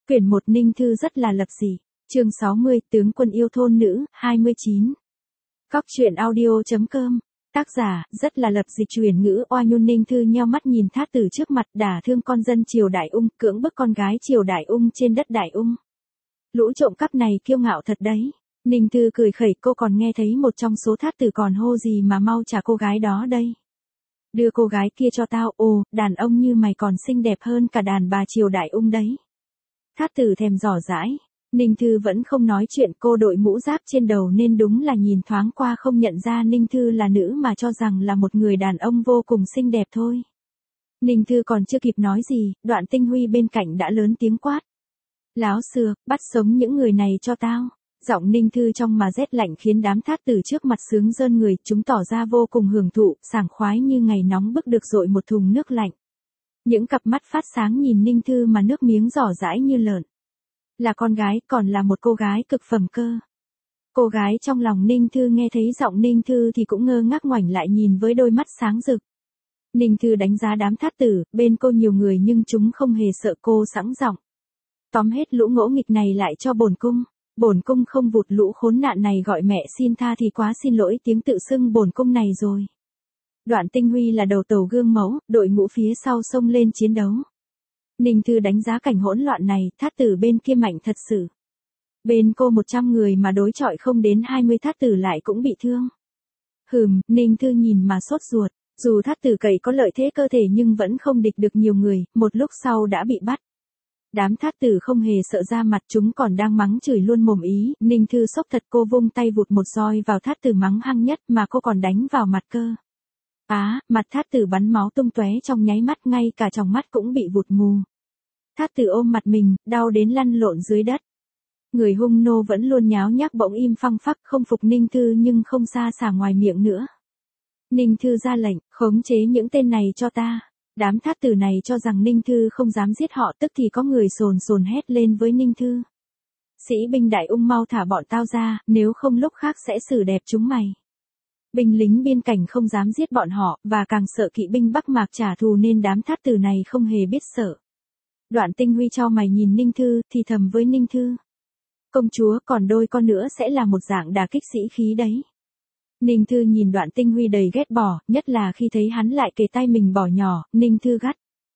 Quyển 1 Ninh Thư rất là lập dị. Chương 60, tướng quân yêu thôn nữ, 29. Cóc truyện audio.com. Tác giả, rất là lập dị truyền ngữ oa nhôn. Ninh Thư nheo mắt nhìn Thát Tử trước mặt, đả thương con dân triều Đại Ung, cưỡng bức con gái triều Đại Ung trên đất Đại Ung. Lũ trộm cắp này kiêu ngạo thật đấy. Ninh Thư cười khẩy, cô còn nghe thấy một trong số Thát Tử còn hô gì mà mau trả cô gái đó đây. Đưa cô gái kia cho tao, ồ, đàn ông như mày còn xinh đẹp hơn cả đàn bà triều Đại Ung đấy. Thát Tử thèm dò dãi. Ninh Thư vẫn không nói chuyện, cô đội mũ giáp trên đầu nên đúng là nhìn thoáng qua không nhận ra Ninh Thư là nữ mà cho rằng là một người đàn ông vô cùng xinh đẹp thôi. Ninh Thư còn chưa kịp nói gì, Đoạn Tinh Huy bên cạnh đã lớn tiếng quát. Láo xược, bắt sống những người này cho tao. Giọng Ninh Thư trong mà rét lạnh khiến đám Thát Tử trước mặt sướng rơn người, chúng tỏ ra vô cùng hưởng thụ, sảng khoái như ngày nóng bức được dội một thùng nước lạnh. Những cặp mắt phát sáng nhìn Ninh Thư mà nước miếng rỏ rãi như lợn. Là con gái, còn là một cô gái cực phẩm cơ. Cô gái trong lòng Ninh Thư nghe thấy giọng Ninh Thư thì cũng ngơ ngác ngoảnh lại nhìn với đôi mắt sáng rực. Ninh Thư đánh giá đám Thát Tử, bên cô nhiều người nhưng chúng không hề sợ cô, sẵn giọng. Tóm hết lũ ngỗ nghịch này lại cho bổn cung. Bổn cung không vụt lũ khốn nạn này gọi mẹ xin tha thì quá xin lỗi tiếng tự xưng bổn cung này rồi. Đoạn Tinh Huy là đầu tàu gương mẫu, đội ngũ phía sau xông lên chiến đấu. Ninh Thư đánh giá cảnh hỗn loạn này, Thát Tử bên kia mạnh thật sự. Bên cô 100 người mà đối chọi không đến 20 Thát Tử lại cũng bị thương. Ninh Thư nhìn mà sốt ruột, dù Thát Tử cậy có lợi thế cơ thể nhưng vẫn không địch được nhiều người, một lúc sau đã bị bắt. Đám Thát Tử không hề sợ ra mặt, chúng còn đang mắng chửi luôn mồm ý. Ninh Thư sốc thật, cô vung tay vụt một roi vào Thát Tử mắng hăng nhất mà cô còn đánh vào mặt cơ. Mặt Thát Tử bắn máu tung tóe trong nháy mắt, ngay cả tròng mắt cũng bị vụt mù. Thát Tử ôm mặt mình, đau đến lăn lộn dưới đất. Người hung nô vẫn luôn nháo nhác bỗng im phăng phắc, không phục Ninh Thư nhưng không xa xả ngoài miệng nữa. Ninh Thư ra lệnh, khống chế những tên này cho ta. Đám Thát Tử này cho rằng Ninh Thư không dám giết họ, tức thì có người sồn hét lên với Ninh Thư. Sĩ binh Đại Ung mau thả bọn tao ra, nếu không lúc khác sẽ xử đẹp chúng mày. Binh lính biên cảnh không dám giết bọn họ, và càng sợ kỵ binh Bắc Mạc trả thù nên đám Thát Tử này không hề biết sợ. Đoạn Tinh Huy cho mày nhìn Ninh Thư, thì thầm với Ninh Thư. Công chúa, còn đôi con nữa sẽ là một dạng đả kích sĩ khí đấy. Ninh Thư nhìn Đoạn Tinh Huy đầy ghét bỏ, nhất là khi thấy hắn lại kề tay mình bỏ nhỏ. Ninh Thư gắt.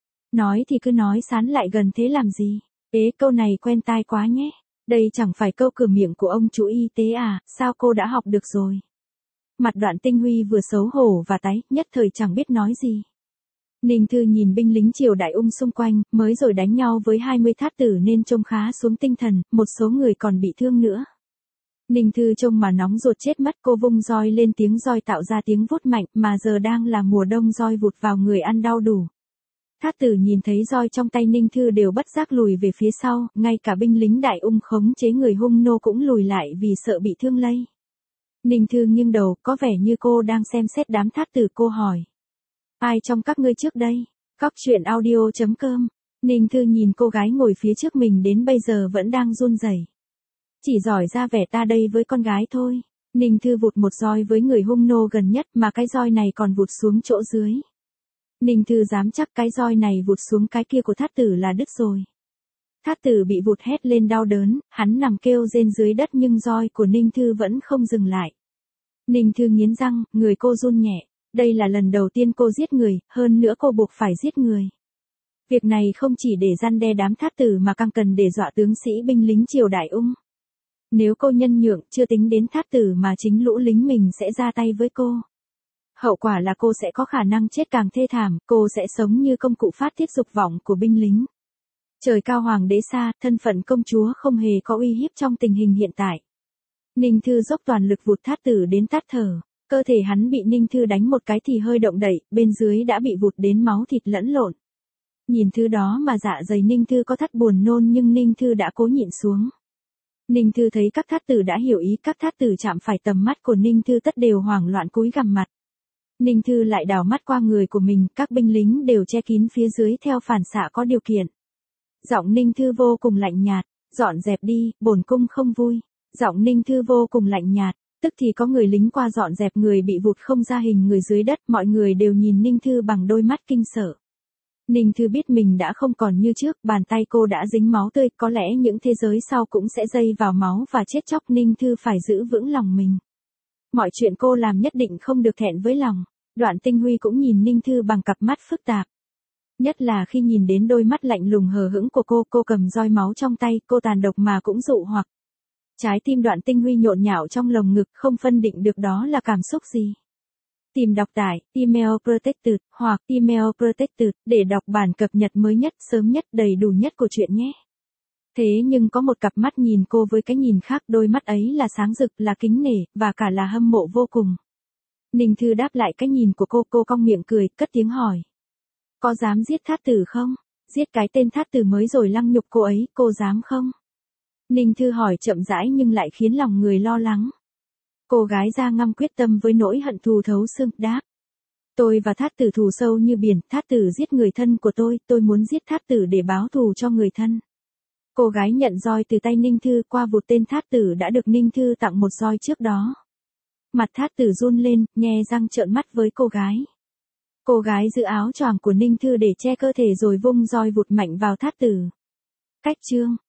Nói thì cứ nói, sán lại gần thế làm gì? Câu này quen tai quá nhé. Đây chẳng phải câu cửa miệng của ông chú y tế à, sao cô đã học được rồi? Mặt Đoạn Tinh Huy vừa xấu hổ và tái, nhất thời chẳng biết nói gì. Ninh Thư nhìn binh lính triều Đại Ung xung quanh, mới rồi đánh nhau với 20 Thát Tử nên trông khá xuống tinh thần, một số người còn bị thương nữa. Ninh Thư trông mà nóng ruột chết mất, cô vung roi lên, tiếng roi tạo ra tiếng vút mạnh, mà giờ đang là mùa đông roi vụt vào người ăn đau đủ. Thát Tử nhìn thấy roi trong tay Ninh Thư đều bất giác lùi về phía sau, ngay cả binh lính Đại Ung khống chế người hung nô cũng lùi lại vì sợ bị thương lây. Ninh Thư nghiêng đầu, có vẻ như cô đang xem xét đám Thát Tử, cô hỏi. Ai trong các ngươi trước đây? Cóc truyện audio.com. Ninh Thư nhìn cô gái ngồi phía trước mình đến bây giờ vẫn đang run rẩy. Chỉ giỏi ra vẻ ta đây với con gái thôi. Ninh Thư vụt một roi với người hung nô gần nhất mà cái roi này còn vụt xuống chỗ dưới. Ninh Thư dám chắc cái roi này vụt xuống cái kia của Thát Tử là đứt rồi. Thát Tử bị vụt hét lên đau đớn, hắn nằm kêu rên dưới đất nhưng roi của Ninh Thư vẫn không dừng lại. Ninh Thư nghiến răng, người cô run nhẹ. Đây là lần đầu tiên cô giết người, hơn nữa cô buộc phải giết người. Việc này không chỉ để răn đe đám Thát Tử mà càng cần để dọa tướng sĩ binh lính triều Đại Ung. Nếu cô nhân nhượng, chưa tính đến Thát Tử mà chính lũ lính mình sẽ ra tay với cô. Hậu quả là cô sẽ có khả năng chết càng thê thảm, cô sẽ sống như công cụ phát tiết dục vọng của binh lính. Trời cao hoàng đế xa, thân phận công chúa không hề có uy hiếp trong tình hình hiện tại. Ninh Thư dốc toàn lực vụt Thát Tử đến tắt thở. Cơ thể hắn bị Ninh Thư đánh một cái thì hơi động đậy, bên dưới đã bị vụt đến máu thịt lẫn lộn. Nhìn thứ đó mà dạ dày Ninh Thư có thắt buồn nôn nhưng Ninh Thư đã cố nhịn xuống. Ninh Thư thấy các Thát Tử đã hiểu ý, các Thát Tử chạm phải tầm mắt của Ninh Thư tất đều hoảng loạn cúi gằm mặt. Ninh Thư lại đảo mắt qua người của mình, các binh lính đều che kín phía dưới theo phản xạ có điều kiện. Giọng Ninh Thư vô cùng lạnh nhạt, dọn dẹp đi, bổn cung không vui. Giọng Ninh Thư vô cùng lạnh nhạt. Tức thì có người lính qua dọn dẹp người bị vụt không ra hình người dưới đất, mọi người đều nhìn Ninh Thư bằng đôi mắt kinh sợ. Ninh Thư biết mình đã không còn như trước, bàn tay cô đã dính máu tươi, có lẽ những thế giới sau cũng sẽ dây vào máu và chết chóc. Ninh Thư phải giữ vững lòng mình. Mọi chuyện cô làm nhất định không được thẹn với lòng. Đoạn Tinh Huy cũng nhìn Ninh Thư bằng cặp mắt phức tạp. Nhất là khi nhìn đến đôi mắt lạnh lùng hờ hững của cô cầm roi máu trong tay, cô tàn độc mà cũng dụ hoặc. Trái tim Đoạn Tinh Huy nhộn nhạo trong lồng ngực, không phân định được đó là cảm xúc gì. Tìm đọc tại Email Protected hoặc Email Protected để đọc bản cập nhật mới nhất, sớm nhất, đầy đủ nhất của chuyện nhé. Thế nhưng có một cặp mắt nhìn cô với cái nhìn khác, đôi mắt ấy là sáng rực, là kính nể, và cả là hâm mộ vô cùng. Ninh Thư đáp lại cái nhìn của cô cong miệng cười, cất tiếng hỏi. Có dám giết Thát Tử không? Giết cái tên Thát Tử mới rồi lăng nhục cô ấy, cô dám không? Ninh Thư hỏi chậm rãi nhưng lại khiến lòng người lo lắng. Cô gái da ngăm quyết tâm với nỗi hận thù thấu xương, đáp. Tôi và Thát Tử thù sâu như biển, Thát Tử giết người thân của tôi muốn giết Thát Tử để báo thù cho người thân. Cô gái nhận roi từ tay Ninh Thư, qua vụt tên Thát Tử đã được Ninh Thư tặng một roi trước đó. Mặt Thát Tử run lên, nhe răng trợn mắt với cô gái. Cô gái giữ áo choàng của Ninh Thư để che cơ thể rồi vung roi vụt mạnh vào Thát Tử. Cách chương